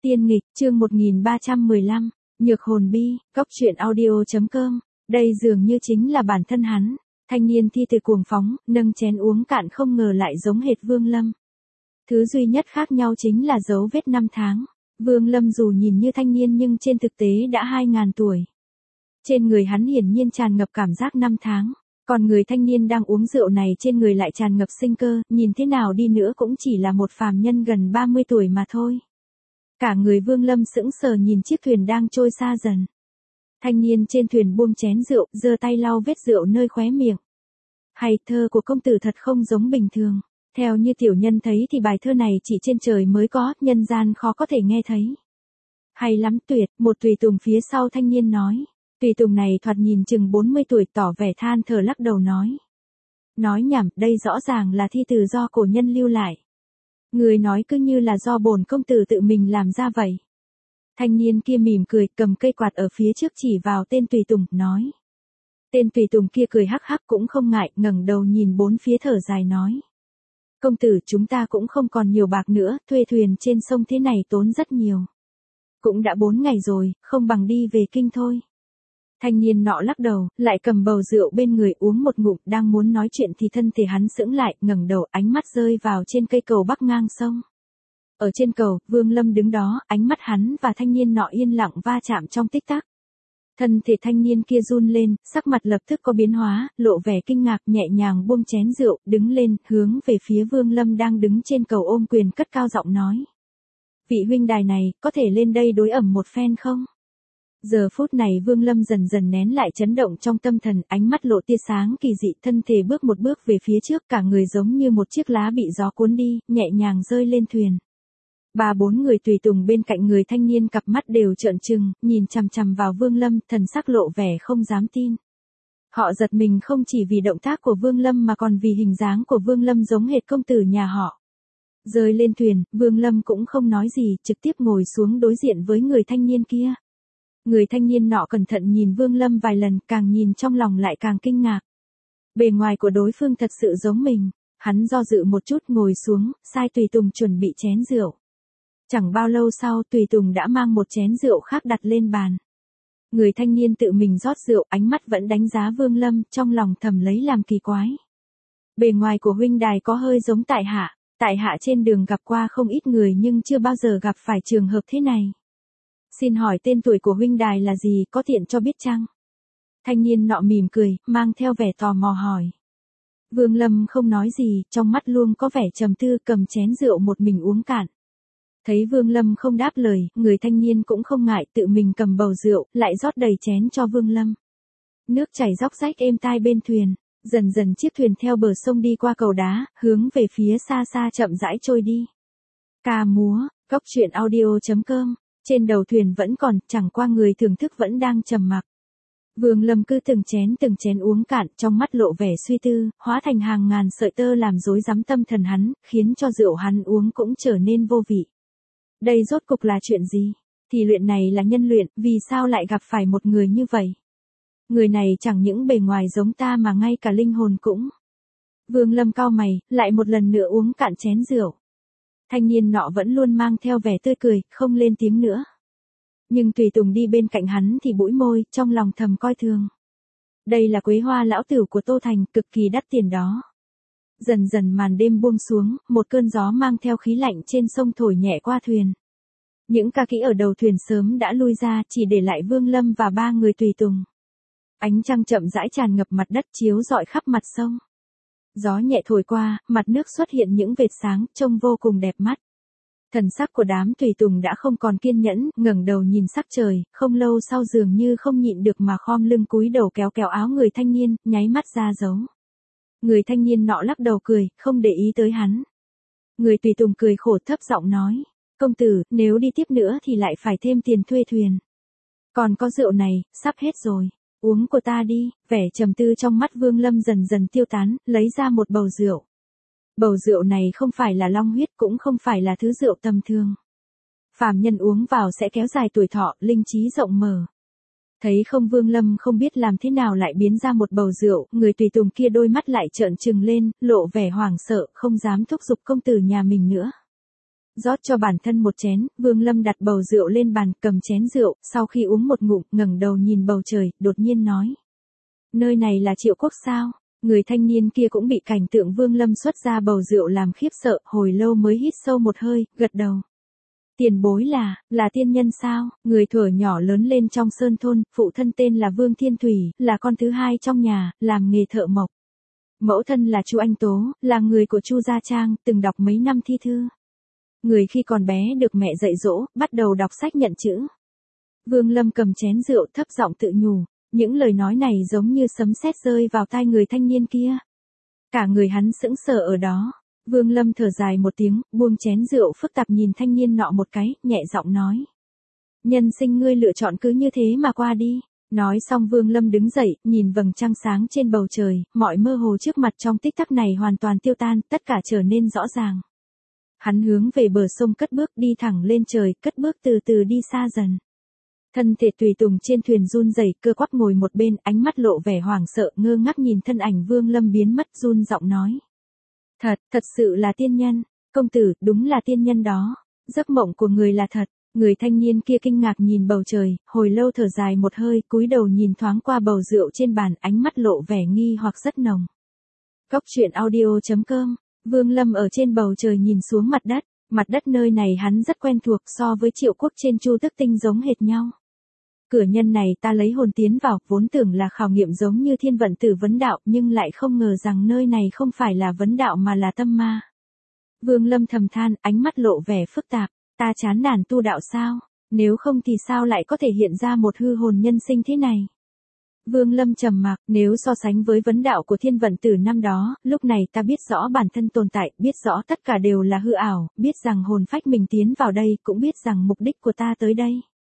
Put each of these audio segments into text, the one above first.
Tiên nghịch, chương 1315, Nhược hồn bi, góc truyện audio.com, đây dường như chính là bản thân hắn. Thanh niên thi từ cuồng phóng, nâng chén uống cạn không ngờ lại giống hệt Vương Lâm. Thứ duy nhất khác nhau chính là dấu vết năm tháng. Vương Lâm dù nhìn như thanh niên nhưng trên thực tế đã 2000 tuổi. Trên người hắn hiển nhiên tràn ngập cảm giác năm tháng. Còn người thanh niên đang uống rượu này trên người lại tràn ngập sinh cơ, nhìn thế nào đi nữa cũng chỉ là một phàm nhân gần 30 tuổi mà thôi. Cả người Vương Lâm sững sờ nhìn chiếc thuyền đang trôi xa dần. Thanh niên trên thuyền buông chén rượu, giơ tay lau vết rượu nơi khóe miệng. Hay thơ của công tử thật không giống bình thường. Theo như tiểu nhân thấy thì bài thơ này chỉ trên trời mới có, nhân gian khó có thể nghe thấy. Hay lắm tuyệt, một tùy tùng phía sau thanh niên nói. Tùy tùng này thoạt nhìn chừng 40 tuổi tỏ vẻ than thở lắc đầu nói. Nói nhảm, đây rõ ràng là thi từ do cổ nhân lưu lại. Người nói cứ như là do bổn công tử tự mình làm ra vậy. Thanh niên kia mỉm cười, cầm cây quạt ở phía trước chỉ vào tên tùy tùng, nói. Tên tùy tùng kia cười hắc hắc cũng không ngại, ngẩng đầu nhìn bốn phía thở dài nói. Công tử, chúng ta cũng không còn nhiều bạc nữa, thuê thuyền trên sông thế này tốn rất nhiều. Cũng đã 4 ngày rồi, không bằng đi về kinh thôi. Thanh niên nọ lắc đầu, lại cầm bầu rượu bên người uống một ngụm, đang muốn nói chuyện thì thân thể hắn sững lại, ngẩng đầu, ánh mắt rơi vào trên cây cầu bắc ngang sông. Ở trên cầu, Vương Lâm đứng đó, ánh mắt hắn và thanh niên nọ yên lặng va chạm trong tích tắc. Thân thể thanh niên kia run lên, sắc mặt lập tức có biến hóa, lộ vẻ kinh ngạc, nhẹ nhàng buông chén rượu, đứng lên, hướng về phía Vương Lâm đang đứng trên cầu ôm quyền cất cao giọng nói. Vị huynh đài này, có thể lên đây đối ẩm một phen không? Giờ phút này Vương Lâm dần dần nén lại chấn động trong tâm thần, ánh mắt lộ tia sáng kỳ dị, thân thể bước một bước về phía trước, cả người giống như một chiếc lá bị gió cuốn đi, nhẹ nhàng rơi lên thuyền. 3-4 người tùy tùng bên cạnh người thanh niên cặp mắt đều trợn trừng, nhìn chằm chằm vào Vương Lâm, thần sắc lộ vẻ không dám tin. Họ giật mình không chỉ vì động tác của Vương Lâm mà còn vì hình dáng của Vương Lâm giống hệt công tử nhà họ. Rơi lên thuyền, Vương Lâm cũng không nói gì, trực tiếp ngồi xuống đối diện với người thanh niên kia. Người thanh niên nọ cẩn thận nhìn Vương Lâm vài lần, càng nhìn trong lòng lại càng kinh ngạc. Bề ngoài của đối phương thật sự giống mình, hắn do dự một chút ngồi xuống, sai tùy tùng chuẩn bị chén rượu. Chẳng bao lâu sau tùy tùng đã mang một chén rượu khác đặt lên bàn. Người thanh niên tự mình rót rượu, ánh mắt vẫn đánh giá Vương Lâm, trong lòng thầm lấy làm kỳ quái. Bề ngoài của huynh đài có hơi giống tại hạ trên đường gặp qua không ít người nhưng chưa bao giờ gặp phải trường hợp thế này. Xin hỏi tên tuổi của huynh đài là gì, có tiện cho biết chăng? Thanh niên nọ mỉm cười, mang theo vẻ tò mò hỏi. Vương Lâm không nói gì, trong mắt luôn có vẻ trầm tư, cầm chén rượu một mình uống cạn. Thấy Vương Lâm không đáp lời, người thanh niên cũng không ngại, tự mình cầm bầu rượu, lại rót đầy chén cho Vương Lâm. Nước chảy róc rách êm tai bên thuyền, dần dần chiếc thuyền theo bờ sông đi qua cầu đá, hướng về phía xa xa chậm rãi trôi đi. Ca múa, góc truyện audio.com. Trên đầu thuyền vẫn còn, chẳng qua người thưởng thức vẫn đang trầm mặc. Vương Lâm cứ từng chén uống cạn, trong mắt lộ vẻ suy tư, hóa thành hàng ngàn sợi tơ làm rối rắm tâm thần hắn, khiến cho rượu hắn uống cũng trở nên vô vị. Đây rốt cục là chuyện gì? Thì luyện này là nhân luyện, vì sao lại gặp phải một người như vậy? Người này chẳng những bề ngoài giống ta mà ngay cả linh hồn cũng. Vương Lâm cau mày, lại một lần nữa uống cạn chén rượu. Thanh niên nọ vẫn luôn mang theo vẻ tươi cười, không lên tiếng nữa. Nhưng tùy tùng đi bên cạnh hắn thì bũi môi, trong lòng thầm coi thường. Đây là quế hoa lão tử của Tô Thành, cực kỳ đắt tiền đó. Dần dần màn đêm buông xuống, một cơn gió mang theo khí lạnh trên sông thổi nhẹ qua thuyền. Những ca kỹ ở đầu thuyền sớm đã lui ra, chỉ để lại Vương Lâm và 3 người tùy tùng. Ánh trăng chậm rãi tràn ngập mặt đất chiếu rọi khắp mặt sông. Gió nhẹ thổi qua, mặt nước xuất hiện những vệt sáng, trông vô cùng đẹp mắt. Thần sắc của đám tùy tùng đã không còn kiên nhẫn, ngẩng đầu nhìn sắc trời, không lâu sau dường như không nhịn được mà khom lưng cúi đầu kéo kéo áo người thanh niên, nháy mắt ra dấu. Người thanh niên nọ lắc đầu cười, không để ý tới hắn. Người tùy tùng cười khổ thấp giọng nói, công tử, nếu đi tiếp nữa thì lại phải thêm tiền thuê thuyền. Còn có rượu này, sắp hết rồi. Uống của ta đi, vẻ trầm tư trong mắt Vương Lâm dần dần tiêu tán, lấy ra một bầu rượu. Bầu rượu này không phải là long huyết, cũng không phải là thứ rượu tầm thường. Phàm nhân uống vào sẽ kéo dài tuổi thọ, linh trí rộng mở. Thấy không, Vương Lâm không biết làm thế nào lại biến ra một bầu rượu, người tùy tùng kia đôi mắt lại trợn trừng lên, lộ vẻ hoảng sợ, không dám thúc giục công tử nhà mình nữa. Rót cho bản thân một chén, Vương Lâm đặt bầu rượu lên bàn, cầm chén rượu, sau khi uống một ngụm, ngẩng đầu nhìn bầu trời, đột nhiên nói. Nơi này là Triệu Quốc sao? Người thanh niên kia cũng bị cảnh tượng Vương Lâm xuất ra bầu rượu làm khiếp sợ, hồi lâu mới hít sâu một hơi, gật đầu. Tiền bối là tiên nhân sao? Người thuở nhỏ lớn lên trong sơn thôn, phụ thân tên là Vương Thiên Thủy, là con thứ hai trong nhà, làm nghề thợ mộc. Mẫu thân là Chu Anh Tố, là người của Chu Gia Trang, từng đọc mấy năm thi thư. Người khi còn bé được mẹ dạy dỗ, bắt đầu đọc sách nhận chữ. Vương Lâm cầm chén rượu thấp giọng tự nhủ, những lời nói này giống như sấm sét rơi vào tai người thanh niên kia. Cả người hắn sững sờ ở đó. Vương Lâm thở dài một tiếng, buông chén rượu phức tạp nhìn thanh niên nọ một cái, nhẹ giọng nói. Nhân sinh ngươi lựa chọn cứ như thế mà qua đi. Nói xong Vương Lâm đứng dậy, nhìn vầng trăng sáng trên bầu trời, mọi mơ hồ trước mặt trong tích tắc này hoàn toàn tiêu tan, tất cả trở nên rõ ràng. Hắn hướng về bờ sông cất bước đi thẳng lên trời, cất bước từ từ đi xa dần. Thân thể tùy tùng trên thuyền run rẩy, cơ quắp ngồi một bên, ánh mắt lộ vẻ hoảng sợ, ngơ ngác nhìn thân ảnh Vương Lâm biến mất, run giọng nói. Thật sự là tiên nhân, công tử, đúng là tiên nhân đó. Giấc mộng của người là thật. Người thanh niên kia kinh ngạc nhìn bầu trời, hồi lâu thở dài một hơi, cúi đầu nhìn thoáng qua bầu rượu trên bàn, ánh mắt lộ vẻ nghi hoặc rất nồng. Cốc truyện audio.com, Vương Lâm ở trên bầu trời nhìn xuống mặt đất nơi này hắn rất quen thuộc, so với Triệu Quốc trên Chu Tức Tinh giống hệt nhau. Cửa nhân này ta lấy hồn tiến vào, vốn tưởng là khảo nghiệm giống như thiên vận tử vấn đạo, nhưng lại không ngờ rằng nơi này không phải là vấn đạo mà là tâm ma. Vương Lâm thầm than, ánh mắt lộ vẻ phức tạp. Ta chán nản tu đạo sao? Nếu không thì sao lại có thể hiện ra một hư hồn nhân sinh thế này? Vương Lâm trầm mặc, nếu so sánh với vấn đạo của thiên vận tử năm đó, lúc này ta biết rõ bản thân tồn tại, biết rõ tất cả đều là hư ảo, biết rằng hồn phách mình tiến vào đây, cũng biết rằng mục đích của ta tới đây.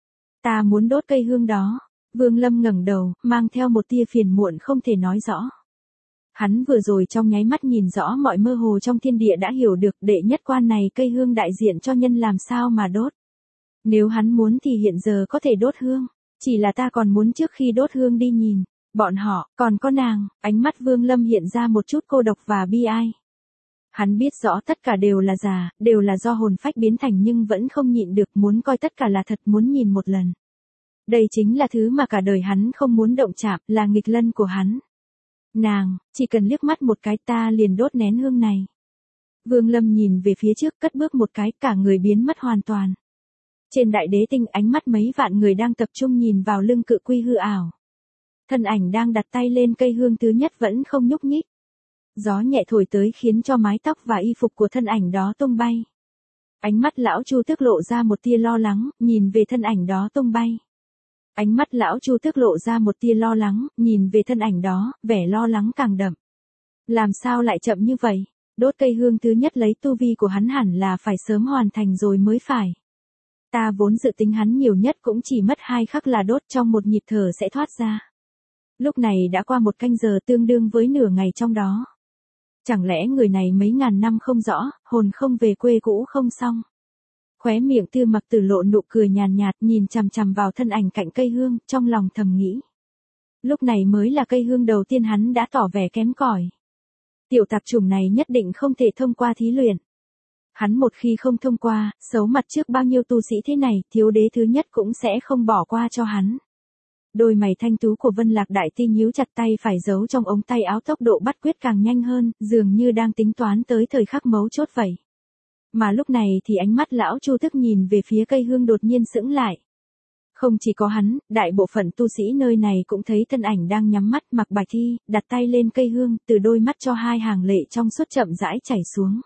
Ta muốn đốt cây hương đó. Vương Lâm ngẩng đầu, mang theo một tia phiền muộn không thể nói rõ. Hắn vừa rồi trong nháy mắt nhìn rõ mọi mơ hồ trong thiên địa đã hiểu được đệ nhất quan này cây hương đại diện cho nhân làm sao mà đốt. Nếu hắn muốn thì hiện giờ có thể đốt hương. Chỉ là ta còn muốn trước khi đốt hương đi nhìn. Bọn họ, còn có nàng, ánh mắt Vương Lâm hiện ra một chút cô độc và bi ai. Hắn biết rõ tất cả đều là giả, đều là do hồn phách biến thành nhưng vẫn không nhịn được muốn coi tất cả là thật, muốn nhìn một lần. Đây chính là thứ mà cả đời hắn không muốn động chạm, là nghịch lân của hắn. Nàng, chỉ cần liếc mắt một cái ta liền đốt nén hương này. Vương Lâm nhìn về phía trước, cất bước một cái, cả người biến mất hoàn toàn. Trên đại đế tinh, ánh mắt mấy vạn người đang tập trung nhìn vào lưng cự quy hư ảo. Thân ảnh đang đặt tay lên cây hương thứ nhất vẫn không nhúc nhích. Gió nhẹ thổi tới khiến cho mái tóc và y phục của thân ảnh đó tung bay. Ánh mắt lão Chu Tước lộ ra một tia lo lắng, nhìn về thân ảnh đó tung bay. Ánh mắt lão Chu Tước lộ ra một tia lo lắng, nhìn về thân ảnh đó, vẻ lo lắng càng đậm. Làm sao lại chậm như vậy? Đốt cây hương thứ nhất lấy tu vi của hắn hẳn là phải sớm hoàn thành rồi mới phải. Ta vốn dự tính hắn nhiều nhất cũng chỉ mất 2 khắc là đốt, trong một nhịp thở sẽ thoát ra. Lúc này đã qua 1 canh giờ, tương đương với nửa ngày trong đó. Chẳng lẽ người này mấy ngàn năm không rõ, hồn không về quê cũ không xong. Khóe miệng Tư Mặc Tử lộ nụ cười nhàn nhạt, nhìn chằm chằm vào thân ảnh cạnh cây hương, trong lòng thầm nghĩ. Lúc này mới là cây hương đầu tiên hắn đã tỏ vẻ kém cỏi. Tiểu tạp chủng này nhất định không thể thông qua thí luyện. Hắn một khi không thông qua, xấu mặt trước bao nhiêu tu sĩ thế này, thiếu đế thứ nhất cũng sẽ không bỏ qua cho hắn. Đôi mày thanh tú của Vân Lạc Đại Ti nhíu chặt, tay phải giấu trong ống tay áo, tốc độ bắt quyết càng nhanh hơn, dường như đang tính toán tới thời khắc mấu chốt vậy. Mà lúc này thì ánh mắt lão Chu Tước nhìn về phía cây hương đột nhiên sững lại. Không chỉ có hắn, đại bộ phận tu sĩ nơi này cũng thấy thân ảnh đang nhắm mắt mặc bạch y, đặt tay lên cây hương, từ đôi mắt cho 2 hàng lệ trong suốt chậm rãi chảy xuống.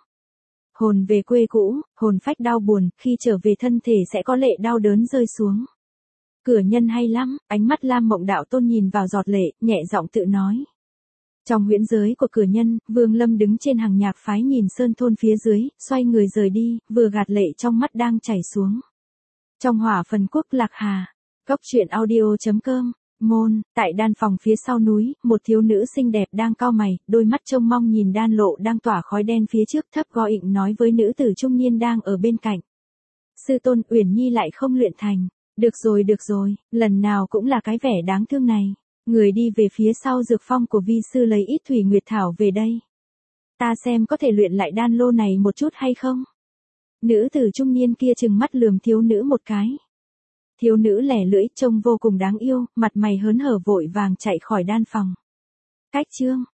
Hồn về quê cũ, hồn phách đau buồn, khi trở về thân thể sẽ có lệ đau đớn rơi xuống. Cửa nhân hay lắm, ánh mắt Lam Mộng Đạo Tôn nhìn vào giọt lệ, nhẹ giọng tự nói. Trong huyễn giới của cửa nhân, Vương Lâm đứng trên hàng nhạc phái nhìn sơn thôn phía dưới, xoay người rời đi, vừa gạt lệ trong mắt đang chảy xuống. Trong Hỏa Phần Quốc Lạc Hà, Cốc truyện audio.com, môn, tại đan phòng phía sau núi, một thiếu nữ xinh đẹp đang cau mày, đôi mắt trông mong nhìn đan lộ đang tỏa khói đen phía trước, thấp gò ịnh nói với nữ tử trung niên đang ở bên cạnh. Sư tôn, Uyển Nhi lại không luyện thành. Được rồi, lần nào cũng là cái vẻ đáng thương này. Người đi về phía sau dược phong của vi sư lấy ít thủy nguyệt thảo về đây. Ta xem có thể luyện lại đan lô này một chút hay không? Nữ tử trung niên kia trừng mắt lườm thiếu nữ một cái. Thiếu nữ lẻ lưỡi trông vô cùng đáng yêu, mặt mày hớn hở vội vàng chạy khỏi đan phòng. Cách chương